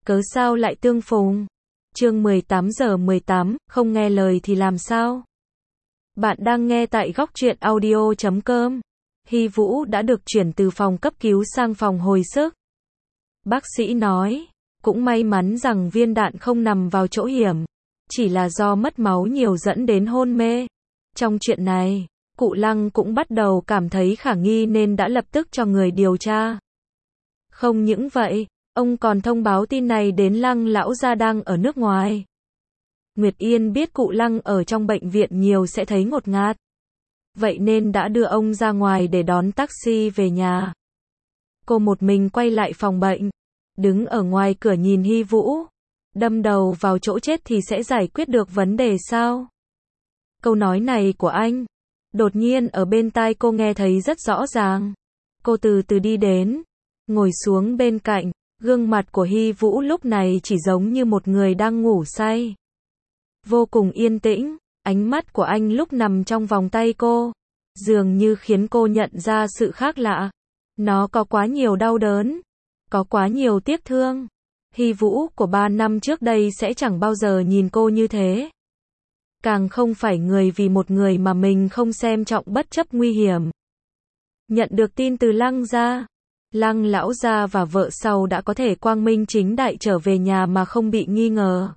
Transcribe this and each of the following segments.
cớ sao lại tương phùng? Chương 18:18, không nghe lời thì làm sao? Bạn đang nghe tại góc truyện audio.com. Hy Vũ đã được chuyển từ phòng cấp cứu sang phòng hồi sức. Bác sĩ nói, cũng may mắn rằng viên đạn không nằm vào chỗ hiểm, chỉ là do mất máu nhiều dẫn đến hôn mê. Trong chuyện này, cụ Lăng cũng bắt đầu cảm thấy khả nghi nên đã lập tức cho người điều tra. Không những vậy, ông còn thông báo tin này đến Lăng lão gia đang ở nước ngoài. Nguyệt Yên biết cụ Lăng ở trong bệnh viện nhiều sẽ thấy ngột ngạt. Vậy nên đã đưa ông ra ngoài để đón taxi về nhà. Cô một mình quay lại phòng bệnh, đứng ở ngoài cửa nhìn Hy Vũ. Đâm đầu vào chỗ chết thì sẽ giải quyết được vấn đề sao? Câu nói này của anh, đột nhiên ở bên tai cô nghe thấy rất rõ ràng. Cô từ từ đi đến, ngồi xuống bên cạnh, gương mặt của Hy Vũ lúc này chỉ giống như một người đang ngủ say. Vô cùng yên tĩnh, ánh mắt của anh lúc nằm trong vòng tay cô, dường như khiến cô nhận ra sự khác lạ. Nó có quá nhiều đau đớn, có quá nhiều tiếc thương. Hy Vũ của 3 năm trước đây sẽ chẳng bao giờ nhìn cô như thế. Càng không phải người vì một người mà mình không xem trọng bất chấp nguy hiểm. Nhận được tin từ Lăng gia, Lăng lão gia và vợ sau đã có thể quang minh chính đại trở về nhà mà không bị nghi ngờ.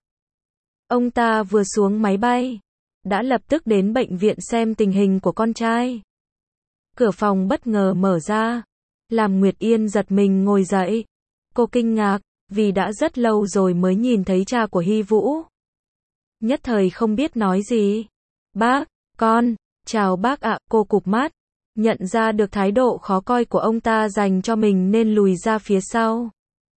Ông ta vừa xuống máy bay, đã lập tức đến bệnh viện xem tình hình của con trai. Cửa phòng bất ngờ mở ra, làm Nguyệt Yên giật mình ngồi dậy. Cô kinh ngạc, vì đã rất lâu rồi mới nhìn thấy cha của Hy Vũ. Nhất thời không biết nói gì. Bác, con, chào bác ạ, cô cụp mắt, nhận ra được thái độ khó coi của ông ta dành cho mình nên lùi ra phía sau.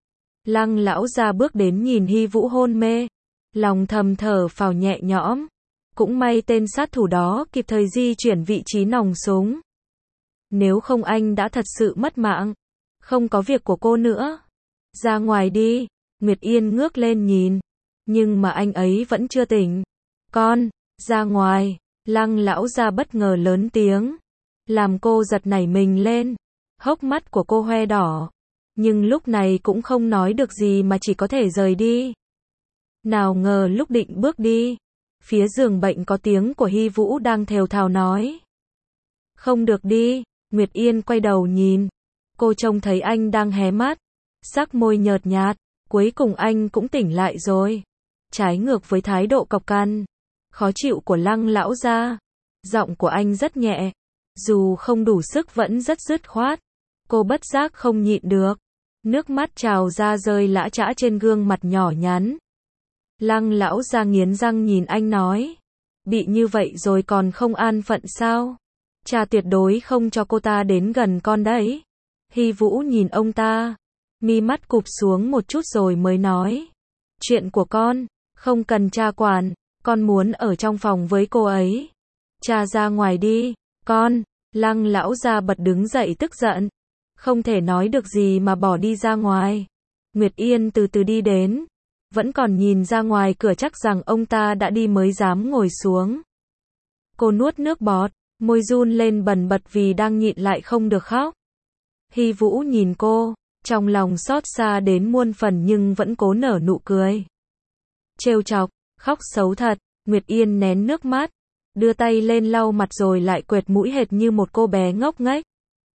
Lăng lão gia bước đến nhìn Hy Vũ hôn mê, lòng thầm thở phào nhẹ nhõm. Cũng may tên sát thủ đó kịp thời di chuyển vị trí nòng súng. Nếu không anh đã thật sự mất mạng. Không có việc của cô nữa. Ra ngoài đi. Nguyệt Yên ngước lên nhìn. Nhưng mà anh ấy vẫn chưa tỉnh. Con, ra ngoài. Lăng lão gia bất ngờ lớn tiếng, làm cô giật nảy mình lên. Hốc mắt của cô hoe đỏ. Nhưng lúc này cũng không nói được gì mà chỉ có thể rời đi. Nào ngờ lúc định bước đi, phía giường bệnh có tiếng của Hy Vũ đang thều thào nói. Không được đi. Nguyệt Yên quay đầu nhìn. Cô trông thấy anh đang hé mắt, sắc môi nhợt nhạt. Cuối cùng anh cũng tỉnh lại rồi. Trái ngược với thái độ cộc cằn, khó chịu của Lăng lão gia, giọng của anh rất nhẹ, dù không đủ sức vẫn rất dứt khoát. Cô bất giác không nhịn được, nước mắt trào ra rơi lã chã trên gương mặt nhỏ nhắn. Lăng lão gia nghiến răng nhìn anh nói, bị như vậy rồi còn không an phận sao? Cha tuyệt đối không cho cô ta đến gần con đấy. Hy Vũ nhìn ông ta, mi mắt cụp xuống một chút rồi mới nói, chuyện của con, không cần cha quản, con muốn ở trong phòng với cô ấy. Cha ra ngoài đi, con. Lăng lão gia bật đứng dậy tức giận, không thể nói được gì mà bỏ đi ra ngoài. Nguyệt Yên từ từ đi đến, vẫn còn nhìn ra ngoài cửa chắc rằng ông ta đã đi mới dám ngồi xuống. Cô nuốt nước bọt, môi run lên bần bật vì đang nhịn lại không được khóc. Hy Vũ nhìn cô, trong lòng xót xa đến muôn phần nhưng vẫn cố nở nụ cười. Trêu chọc, khóc xấu thật. Nguyệt Yên nén nước mắt, đưa tay lên lau mặt rồi lại quệt mũi hệt như một cô bé ngốc nghếch.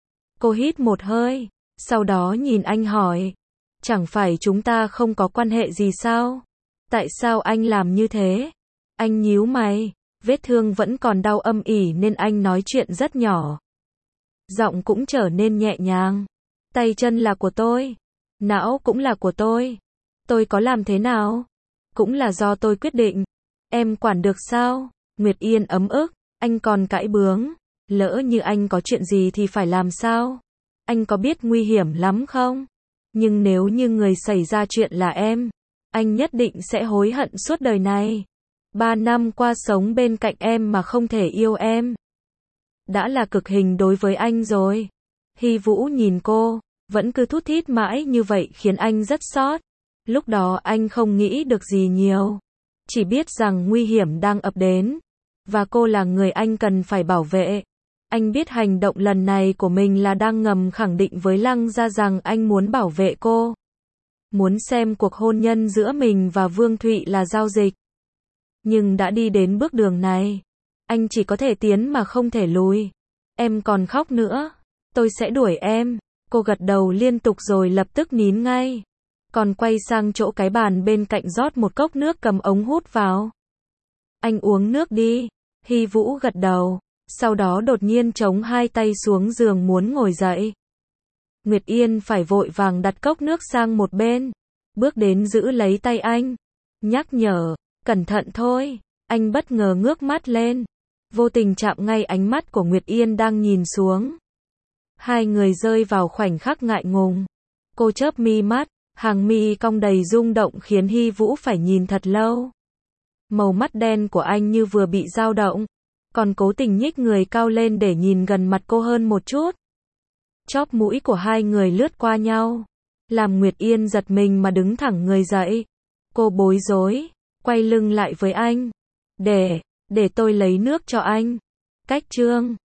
Cô hít một hơi, sau đó nhìn anh hỏi, chẳng phải chúng ta không có quan hệ gì sao? Tại sao anh làm như thế? Anh nhíu mày, vết thương vẫn còn đau âm ỉ nên anh nói chuyện rất nhỏ. Giọng cũng trở nên nhẹ nhàng. Tay chân là của tôi, não cũng là của tôi có làm thế nào? Cũng là do tôi quyết định. Em quản được sao? Nguyệt Yên ấm ức, anh còn cãi bướng. Lỡ như anh có chuyện gì thì phải làm sao? Anh có biết nguy hiểm lắm không? Nhưng nếu như người xảy ra chuyện là em, anh nhất định sẽ hối hận suốt đời này. 3 năm qua sống bên cạnh em mà không thể yêu em, đã là cực hình đối với anh rồi. Hy Vũ nhìn cô, vẫn cứ thút thít mãi như vậy khiến anh rất xót. Lúc đó anh không nghĩ được gì nhiều, chỉ biết rằng nguy hiểm đang ập đến, và cô là người anh cần phải bảo vệ. Anh biết hành động lần này của mình là đang ngầm khẳng định với Lăng gia rằng anh muốn bảo vệ cô. muốn xem cuộc hôn nhân giữa mình và Vương Thụy là giao dịch. Nhưng đã đi đến bước đường này, anh chỉ có thể tiến mà không thể lùi. Em còn khóc nữa, tôi sẽ đuổi em. Cô gật đầu liên tục rồi lập tức nín ngay. Còn quay sang chỗ cái bàn bên cạnh rót một cốc nước cầm ống hút vào. Anh uống nước đi. Hy Vũ gật đầu, sau đó đột nhiên chống hai tay xuống giường muốn ngồi dậy. Nguyệt Yên phải vội vàng đặt cốc nước sang một bên, bước đến giữ lấy tay anh, nhắc nhở, cẩn thận thôi. Anh bất ngờ ngước mắt lên, vô tình chạm ngay ánh mắt của Nguyệt Yên đang nhìn xuống. Hai người rơi vào khoảnh khắc ngại ngùng. Cô chớp mi mắt, hàng mi cong đầy rung động khiến Hy Vũ phải nhìn thật lâu. Màu mắt đen của anh như vừa bị dao động, còn cố tình nhích người cao lên để nhìn gần mặt cô hơn một chút. Chóp mũi của hai người lướt qua nhau, làm Nguyệt Yên giật mình mà đứng thẳng người dậy. Cô bối rối, quay lưng lại với anh. Để tôi lấy nước cho anh. Cách chương